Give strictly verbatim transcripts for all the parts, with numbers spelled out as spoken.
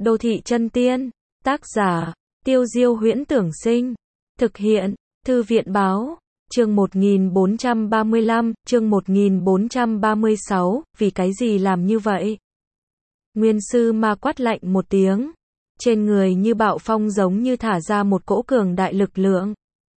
Đô thị chân tiên, tác giả, Tiêu Diêu Huyễn Tưởng Sinh, thực hiện, Thư viện báo, chương một nghìn bốn trăm ba mươi lăm, chương một nghìn bốn trăm ba mươi sáu, vì cái gì làm như vậy? Nguyên sư ma quát lạnh một tiếng, trên người như bạo phong giống như thả ra một cỗ cường đại lực lượng.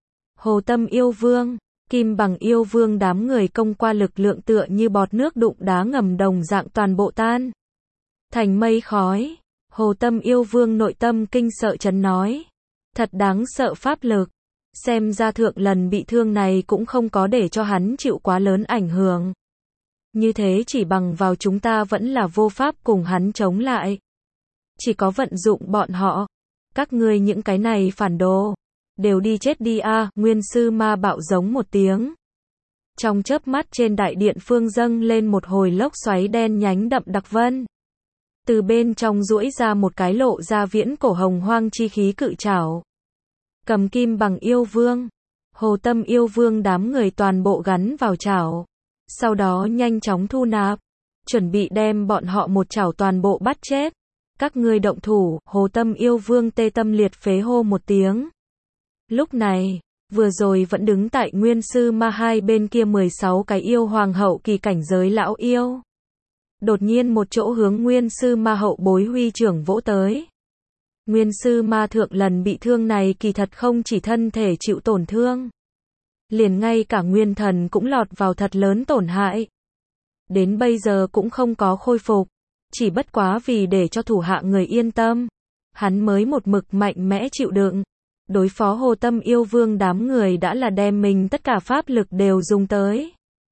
Hồ Tâm Yêu Vương, Kim Bằng Yêu Vương đám người công qua lực lượng tựa như bọt nước đụng đá ngầm đồng dạng toàn bộ tan thành mây khói. Hồ Tâm Yêu Vương nội tâm kinh sợ chấn nói, thật đáng sợ pháp lực, xem ra thượng lần bị thương này cũng không có để cho hắn chịu quá lớn ảnh hưởng. Như thế chỉ bằng vào chúng ta vẫn là vô pháp cùng hắn chống lại. Chỉ có vận dụng bọn họ. Các ngươi những cái này phản đồ, đều đi chết đi a. À, Nguyên sư ma bạo giống một tiếng. Trong chớp mắt trên đại điện phương dâng lên một hồi lốc xoáy đen nhánh đậm đặc vân. Từ bên trong duỗi ra một cái lộ ra viễn cổ hồng hoang chi khí cự trảo. Cầm Kim Bằng Yêu Vương, Hồ Tâm Yêu Vương đám người toàn bộ gắn vào chảo. Sau đó nhanh chóng thu nạp, chuẩn bị đem bọn họ một chảo toàn bộ bắt chết. Các ngươi động thủ, Hồ Tâm Yêu Vương tê tâm liệt phế hô một tiếng. Lúc này, vừa rồi vẫn đứng tại Nguyên sư ma hai bên kia mười sáu cái yêu hoàng hậu kỳ cảnh giới lão yêu. Đột nhiên một chỗ hướng Nguyên sư ma hậu bối huy trưởng vỗ tới. Nguyên sư ma thượng lần bị thương này kỳ thật không chỉ thân thể chịu tổn thương, liền ngay cả nguyên thần cũng lọt vào thật lớn tổn hại. Đến bây giờ cũng không có khôi phục, chỉ bất quá vì để cho thủ hạ người yên tâm, hắn mới một mực mạnh mẽ chịu đựng. Đối phó Hồ Tâm Yêu Vương đám người đã là đem mình tất cả pháp lực đều dùng tới.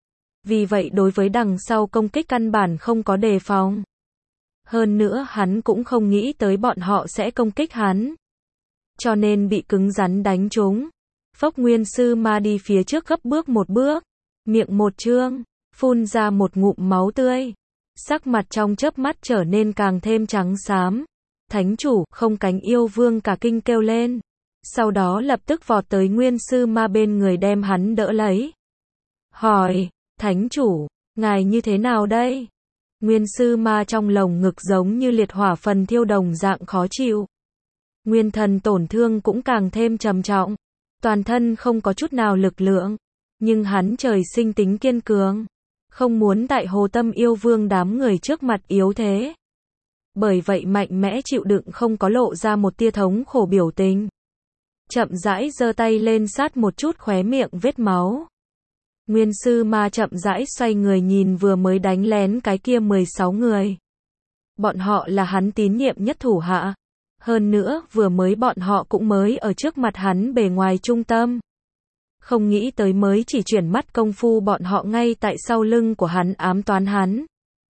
Vì vậy đối với đằng sau công kích căn bản không có đề phòng. Hơn nữa hắn cũng không nghĩ tới bọn họ sẽ công kích hắn. Cho nên bị cứng rắn đánh trúng. Phốc Nguyên sư ma đi phía trước gấp bước một bước, miệng một trương, phun ra một ngụm máu tươi. Sắc mặt trong chớp mắt trở nên càng thêm trắng xám. Thánh chủ, không cánh yêu vương cả kinh kêu lên. Sau đó lập tức vọt tới Nguyên sư ma bên người đem hắn đỡ lấy. Hỏi, thánh chủ, ngài như thế nào đây? Nguyên sư ma trong lồng ngực giống như liệt hỏa phần thiêu đồng dạng khó chịu. Nguyên thần tổn thương cũng càng thêm trầm trọng. Toàn thân không có chút nào lực lượng. Nhưng hắn trời sinh tính kiên cường. Không muốn tại Hồ Tâm Yêu Vương đám người trước mặt yếu thế. Bởi vậy mạnh mẽ chịu đựng không có lộ ra một tia thống khổ biểu tình. Chậm rãi giơ tay lên sát một chút khóe miệng vết máu. Nguyên sư ma chậm rãi xoay người nhìn vừa mới đánh lén cái kia mười sáu người. Bọn họ là hắn tín nhiệm nhất thủ hạ. Hơn nữa, vừa mới bọn họ cũng mới ở trước mặt hắn bề ngoài trung tâm. Không nghĩ tới mới chỉ chuyển mắt công phu bọn họ ngay tại sau lưng của hắn ám toán hắn.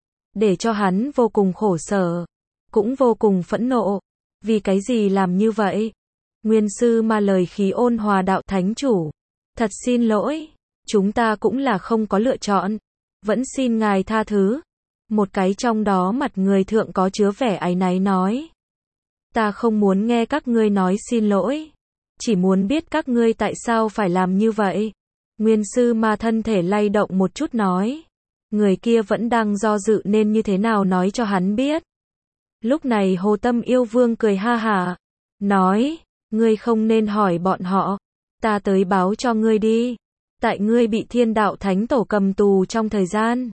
Để cho hắn vô cùng khổ sở. Cũng vô cùng phẫn nộ. Vì cái gì làm như vậy? Nguyên sư ma lời khí ôn hòa đạo thánh chủ. Thật xin lỗi. Chúng ta cũng là không có lựa chọn. Vẫn xin ngài tha thứ. Một cái trong đó mặt người thượng có chứa vẻ áy náy nói. Ta không muốn nghe các ngươi nói xin lỗi. Chỉ muốn biết các ngươi tại sao phải làm như vậy. Nguyên sư ma thân thể lay động một chút nói. Người kia vẫn đang do dự nên như thế nào nói cho hắn biết. Lúc này Hồ Tâm Yêu Vương cười ha hả. Nói, ngươi không nên hỏi bọn họ. Ta tới báo cho ngươi đi. Tại ngươi bị Thiên Đạo Thánh Tổ cầm tù trong thời gian.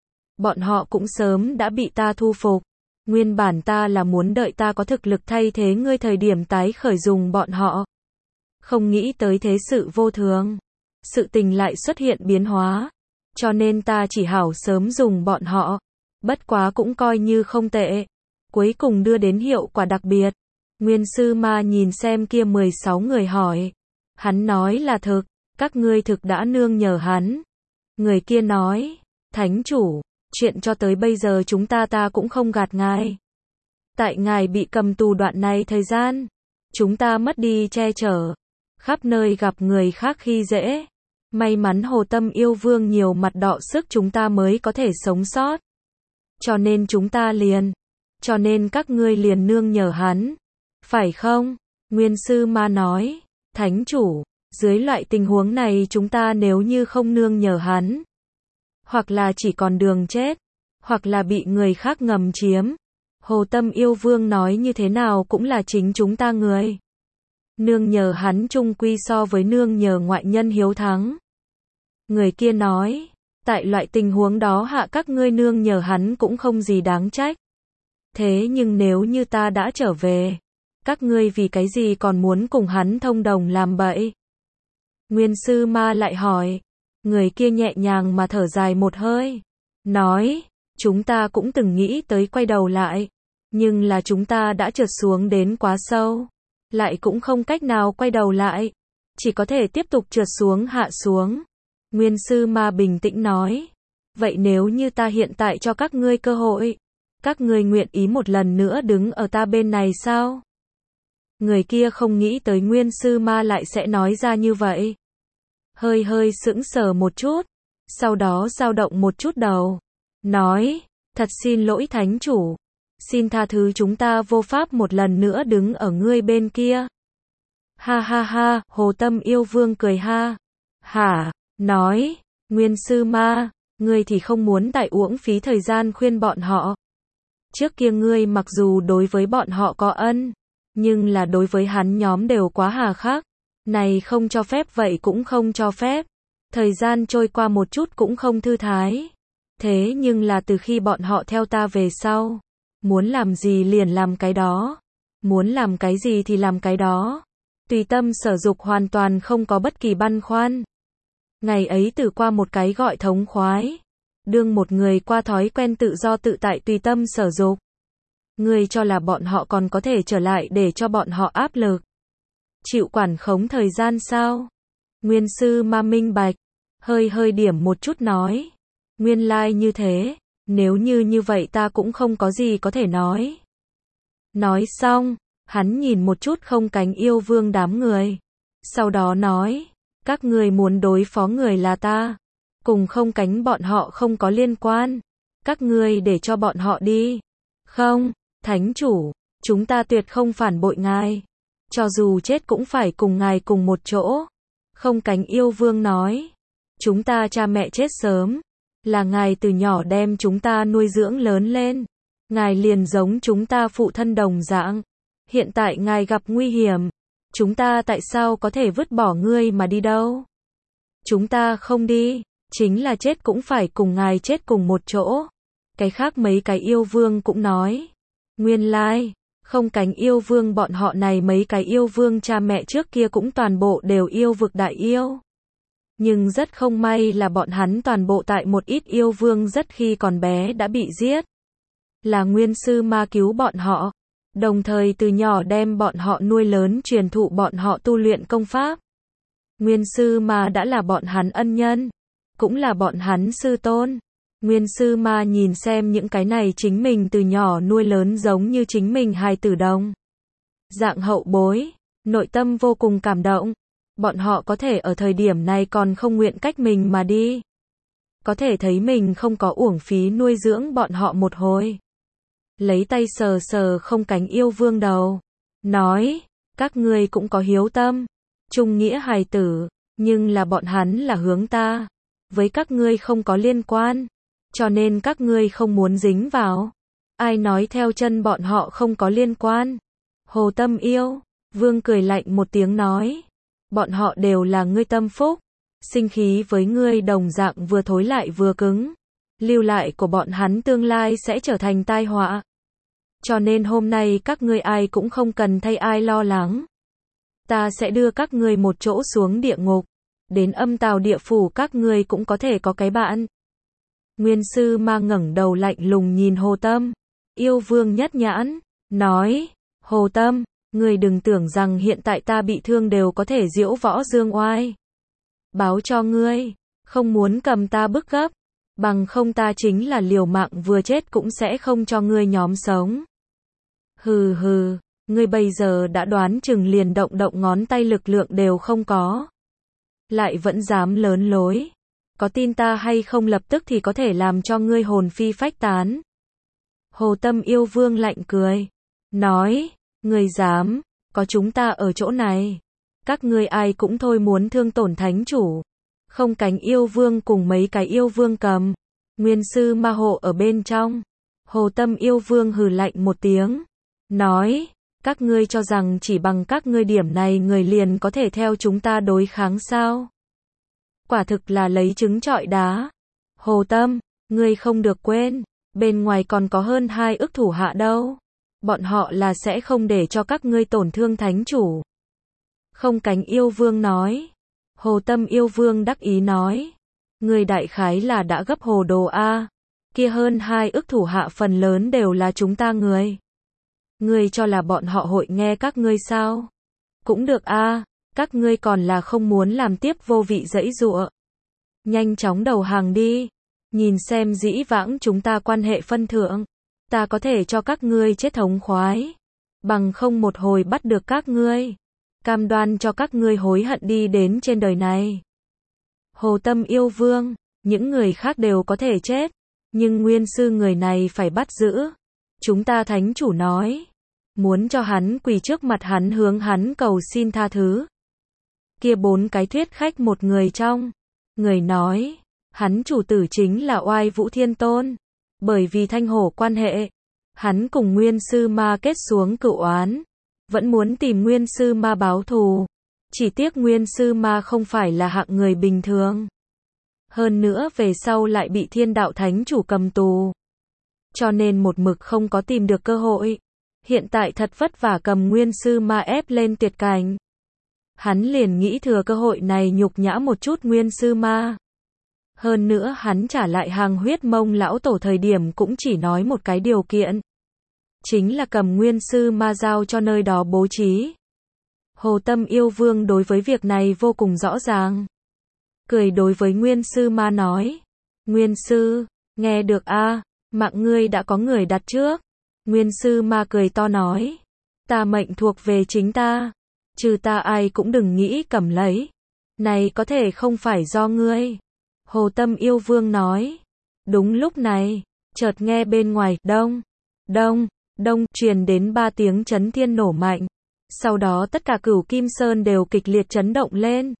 Bọn họ cũng sớm đã bị ta thu phục. Nguyên bản ta là muốn đợi ta có thực lực thay thế ngươi thời điểm tái khởi dùng bọn họ. Không nghĩ tới thế sự vô thường. Sự tình lại xuất hiện biến hóa. Cho nên ta chỉ hảo sớm dùng bọn họ. Bất quá cũng coi như không tệ. Cuối cùng đưa đến hiệu quả đặc biệt. Nguyên sư ma nhìn xem kia mười sáu người hỏi. Hắn nói là thực. Các ngươi thực đã nương nhờ hắn. Người kia nói. Thánh chủ. Chuyện cho tới bây giờ chúng ta ta cũng không gạt ngài. Tại ngài bị cầm tù đoạn này thời gian. Chúng ta mất đi che chở. Khắp nơi gặp người khác khi dễ. May mắn Hồ Tâm Yêu Vương nhiều mặt đọ sức chúng ta mới có thể sống sót. Cho nên chúng ta liền. Cho nên các ngươi liền nương nhờ hắn. Phải không? Nguyên sư ma nói. Thánh chủ. Dưới loại tình huống này chúng ta nếu như không nương nhờ hắn. Hoặc là chỉ còn đường chết. Hoặc là bị người khác ngầm chiếm. Hồ Tâm Yêu Vương nói như thế nào cũng là chính chúng ta người. Nương nhờ hắn chung quy so với nương nhờ ngoại nhân hiếu thắng. Người kia nói, tại loại tình huống đó hạ các ngươi nương nhờ hắn cũng không gì đáng trách. Thế nhưng nếu như ta đã trở về, các ngươi vì cái gì còn muốn cùng hắn thông đồng làm bậy? Nguyên Sư Ma lại hỏi, người kia nhẹ nhàng mà thở dài một hơi, nói, chúng ta cũng từng nghĩ tới quay đầu lại, nhưng là chúng ta đã trượt xuống đến quá sâu, lại cũng không cách nào quay đầu lại, chỉ có thể tiếp tục trượt xuống hạ xuống. Nguyên Sư Ma bình tĩnh nói, vậy nếu như ta hiện tại cho các ngươi cơ hội, các ngươi nguyện ý một lần nữa đứng ở ta bên này sao? Người kia không nghĩ tới Nguyên Sư Ma lại sẽ nói ra như vậy. Hơi hơi sững sờ một chút, sau đó dao động một chút đầu, nói, thật xin lỗi thánh chủ, xin tha thứ chúng ta vô pháp một lần nữa đứng ở ngươi bên kia. Ha ha ha, Hồ Tâm Yêu Vương cười ha. Hả, nói, Nguyên Sư Ma, ngươi thì không muốn tại uổng phí thời gian khuyên bọn họ. Trước kia ngươi mặc dù đối với bọn họ có ân, nhưng là đối với hắn nhóm đều quá hà khắc. Này không cho phép vậy cũng không cho phép. Thời gian trôi qua một chút cũng không thư thái. Thế nhưng là từ khi bọn họ theo ta về sau, muốn làm gì liền làm cái đó, muốn làm cái gì thì làm cái đó, tùy tâm sở dục hoàn toàn không có bất kỳ băn khoăn. Ngày ấy từ qua một cái gọi thống khoái, đương một người qua thói quen tự do tự tại tùy tâm sở dục. Ngươi cho là bọn họ còn có thể trở lại để cho bọn họ áp lực, chịu quản khống thời gian sao? Nguyên Sư Ma minh bạch, hơi hơi điểm một chút nói, nguyên lai như thế, nếu như như vậy ta cũng không có gì có thể nói. Nói xong, hắn nhìn một chút Không Cánh Yêu Vương đám người, sau đó nói, các người muốn đối phó người là ta, cùng Không Cánh bọn họ không có liên quan, các ngươi để cho bọn họ đi. Không, thánh chủ, chúng ta tuyệt không phản bội ngài, cho dù chết cũng phải cùng ngài cùng một chỗ. Không Cánh Yêu Vương nói, chúng ta cha mẹ chết sớm, là ngài từ nhỏ đem chúng ta nuôi dưỡng lớn lên, ngài liền giống chúng ta phụ thân đồng dạng, hiện tại ngài gặp nguy hiểm, chúng ta tại sao có thể vứt bỏ ngươi mà đi đâu? Chúng ta không đi, chính là chết cũng phải cùng ngài chết cùng một chỗ. Cái khác mấy cái yêu vương cũng nói, nguyên lai, Không Cánh Yêu Vương bọn họ này mấy cái yêu vương cha mẹ trước kia cũng toàn bộ đều yêu vực đại yêu. Nhưng rất không may là bọn hắn toàn bộ tại một ít yêu vương rất khi còn bé đã bị giết. Là Nguyên Sư Ma cứu bọn họ, đồng thời từ nhỏ đem bọn họ nuôi lớn truyền thụ bọn họ tu luyện công pháp. Nguyên Sư Ma đã là bọn hắn ân nhân, cũng là bọn hắn sư tôn. Nguyên Sư Ma nhìn xem những cái này chính mình từ nhỏ nuôi lớn giống như chính mình hài tử đồng dạng hậu bối, nội tâm vô cùng cảm động. Bọn họ có thể ở thời điểm này còn không nguyện cách mình mà đi, có thể thấy mình không có uổng phí nuôi dưỡng bọn họ một hồi. Lấy tay sờ sờ Không Cánh Yêu Vương đầu, nói, các ngươi cũng có hiếu tâm, trung nghĩa hài tử, nhưng là bọn hắn là hướng ta, với các ngươi không có liên quan, cho nên các ngươi không muốn dính vào. Ai nói theo chân bọn họ không có liên quan? Hồ Tâm Yêu Vương cười lạnh một tiếng nói, bọn họ đều là ngươi tâm phúc, sinh khí với ngươi đồng dạng vừa thối lại vừa cứng, lưu lại của bọn hắn tương lai sẽ trở thành tai họa. Cho nên hôm nay các ngươi ai cũng không cần thay ai lo lắng. Ta sẽ đưa các ngươi một chỗ xuống địa ngục, đến âm tào địa phủ các ngươi cũng có thể có cái bạn. Nguyên Sư Ma ngẩng đầu lạnh lùng nhìn Hồ Tâm Yêu Vương nhất nhãn, nói, Hồ Tâm, ngươi đừng tưởng rằng hiện tại ta bị thương đều có thể diễu võ dương oai. Báo cho ngươi, không muốn cầm ta bức gấp, bằng không ta chính là liều mạng vừa chết cũng sẽ không cho ngươi nhóm sống. Hừ hừ, ngươi bây giờ đã đoán chừng liền động động ngón tay lực lượng đều không có, lại vẫn dám lớn lối. Có tin ta hay không lập tức thì có thể làm cho ngươi hồn phi phách tán. Hồ Tâm Yêu Vương lạnh cười, nói, ngươi dám, có chúng ta ở chỗ này, các ngươi ai cũng thôi muốn thương tổn thánh chủ. Không Cánh Yêu Vương cùng mấy cái yêu vương cầm, Nguyên Sư Ma hộ ở bên trong. Hồ Tâm Yêu Vương hừ lạnh một tiếng, nói, các ngươi cho rằng chỉ bằng các ngươi điểm này người liền có thể theo chúng ta đối kháng sao? Quả thực là lấy trứng trọi đá. Hồ Tâm, ngươi không được quên, bên ngoài còn có hơn hai ức thủ hạ đâu. Bọn họ là sẽ không để cho các ngươi tổn thương thánh chủ. Không Cánh Yêu Vương nói. Hồ Tâm Yêu Vương đắc ý nói, ngươi đại khái là đã gấp hồ đồ a, kia hơn hai ức thủ hạ phần lớn đều là chúng ta người. Ngươi cho là bọn họ hội nghe các ngươi sao? Cũng được a, các ngươi còn là không muốn làm tiếp vô vị giãy giụa. Nhanh chóng đầu hàng đi, nhìn xem dĩ vãng chúng ta quan hệ phân thượng, ta có thể cho các ngươi chết thống khoái, bằng không một hồi bắt được các ngươi, cam đoan cho các ngươi hối hận đi đến trên đời này. Hồ Tâm Yêu Vương, những người khác đều có thể chết, nhưng nguyên sư người này phải bắt giữ. Chúng ta thánh chủ nói, muốn cho hắn quỳ trước mặt hắn hướng hắn cầu xin tha thứ. Kia bốn cái thuyết khách một người trong, người nói, hắn chủ tử chính là Oai Vũ Thiên Tôn, bởi vì thanh hổ quan hệ, hắn cùng nguyên sư ma kết xuống cựu oán, vẫn muốn tìm nguyên sư ma báo thù, chỉ tiếc nguyên sư ma không phải là hạng người bình thường. Hơn nữa về sau lại bị thiên đạo thánh chủ cầm tù, cho nên một mực không có tìm được cơ hội. Hiện tại thật vất vả cầm nguyên sư ma ép lên tuyệt cảnh. Hắn liền nghĩ thừa cơ hội này nhục nhã một chút nguyên sư ma. Hơn nữa hắn trả lại hàng huyết mông lão tổ thời điểm cũng chỉ nói một cái điều kiện. Chính là cầm nguyên sư ma giao cho nơi đó bố trí. Hồ Tâm Yêu Vương đối với việc này vô cùng rõ ràng. Cười đối với nguyên sư ma nói. Nguyên sư, nghe được a, mạng ngươi đã có người đặt trước. Nguyên sư ma cười to nói. Ta mệnh thuộc về chính ta. Trừ ta ai cũng đừng nghĩ cầm lấy. Này có thể không phải do ngươi. Hồ Tâm Yêu Vương nói. Đúng lúc này, chợt nghe bên ngoài, đông, đông, đông, truyền đến ba tiếng chấn thiên nổ mạnh. Sau đó tất cả Cửu Kim Sơn đều kịch liệt chấn động lên.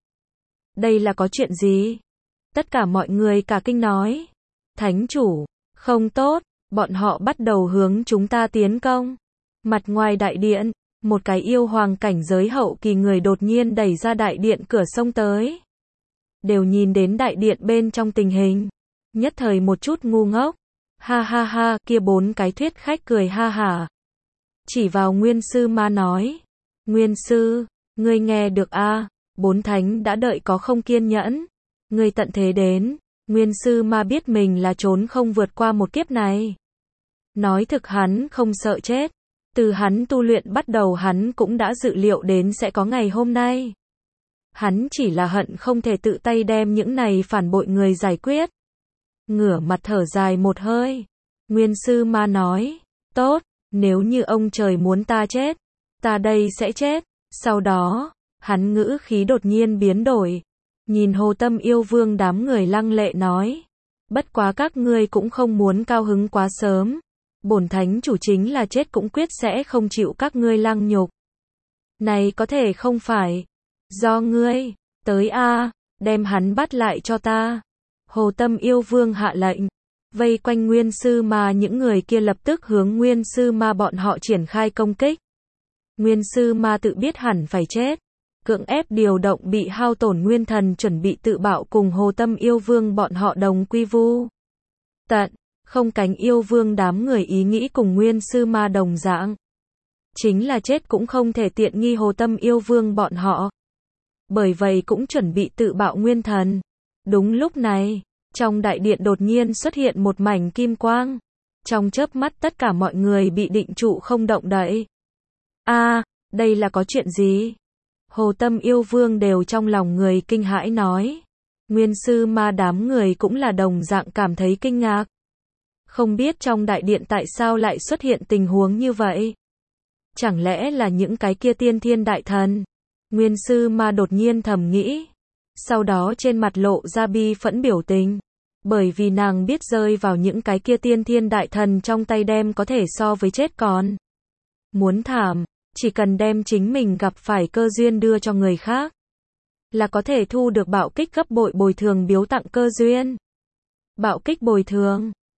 Đây là có chuyện gì? Tất cả mọi người cả kinh nói. Thánh chủ, không tốt, bọn họ bắt đầu hướng chúng ta tiến công. Mặt ngoài đại điện, một cái yêu hoàng cảnh giới hậu kỳ người đột nhiên đẩy ra đại điện cửa sông tới. Đều nhìn đến đại điện bên trong tình hình. Nhất thời một chút ngu ngốc. Ha ha ha, kia bốn cái thuyết khách cười ha hả. Chỉ vào nguyên sư ma nói. Nguyên sư, ngươi nghe được a? Bốn thánh đã đợi có không kiên nhẫn. Ngươi tận thế đến. Nguyên sư ma biết mình là trốn không vượt qua một kiếp này. Nói thực hắn không sợ chết. Từ hắn tu luyện bắt đầu hắn cũng đã dự liệu đến sẽ có ngày hôm nay. Hắn chỉ là hận không thể tự tay đem những này phản bội người giải quyết. Ngửa mặt thở dài một hơi. Nguyên sư ma nói. Tốt, nếu như ông trời muốn ta chết, ta đây sẽ chết. Sau đó, hắn ngữ khí đột nhiên biến đổi. Nhìn Hồ Tâm Yêu Vương đám người lăng lệ nói. Bất quá các ngươi cũng không muốn cao hứng quá sớm. Bổn thánh chủ chính là chết cũng quyết sẽ không chịu các ngươi lăng nhục. Này có thể không phải do ngươi, tới a, đem hắn bắt lại cho ta. Hồ Tâm Yêu Vương hạ lệnh, vây quanh nguyên sư ma những người kia lập tức hướng nguyên sư ma bọn họ triển khai công kích. Nguyên sư ma tự biết hẳn phải chết, cưỡng ép điều động bị hao tổn nguyên thần chuẩn bị tự bạo cùng Hồ Tâm Yêu Vương bọn họ đồng quy vu tận. Không Cánh Yêu Vương đám người ý nghĩ cùng nguyên sư ma đồng dạng. Chính là chết cũng không thể tiện nghi Hồ Tâm Yêu Vương bọn họ. Bởi vậy cũng chuẩn bị tự bạo nguyên thần. Đúng lúc này, trong đại điện đột nhiên xuất hiện một mảnh kim quang. Trong chớp mắt tất cả mọi người bị định trụ không động đậy. A, đây là có chuyện gì? Hồ Tâm Yêu Vương đều trong lòng người kinh hãi nói. Nguyên sư ma đám người cũng là đồng dạng cảm thấy kinh ngạc. Không biết trong đại điện tại sao lại xuất hiện tình huống như vậy? Chẳng lẽ là những cái kia tiên thiên đại thần? Nguyên sư ma đột nhiên thầm nghĩ. Sau đó trên mặt lộ ra bi phẫn biểu tình. Bởi vì nàng biết rơi vào những cái kia tiên thiên đại thần trong tay đem có thể so với chết còn. Muốn thảm, chỉ cần đem chính mình gặp phải cơ duyên đưa cho người khác. Là có thể thu được bạo kích gấp bội bồi thường biếu tặng cơ duyên. Bạo kích bồi thường.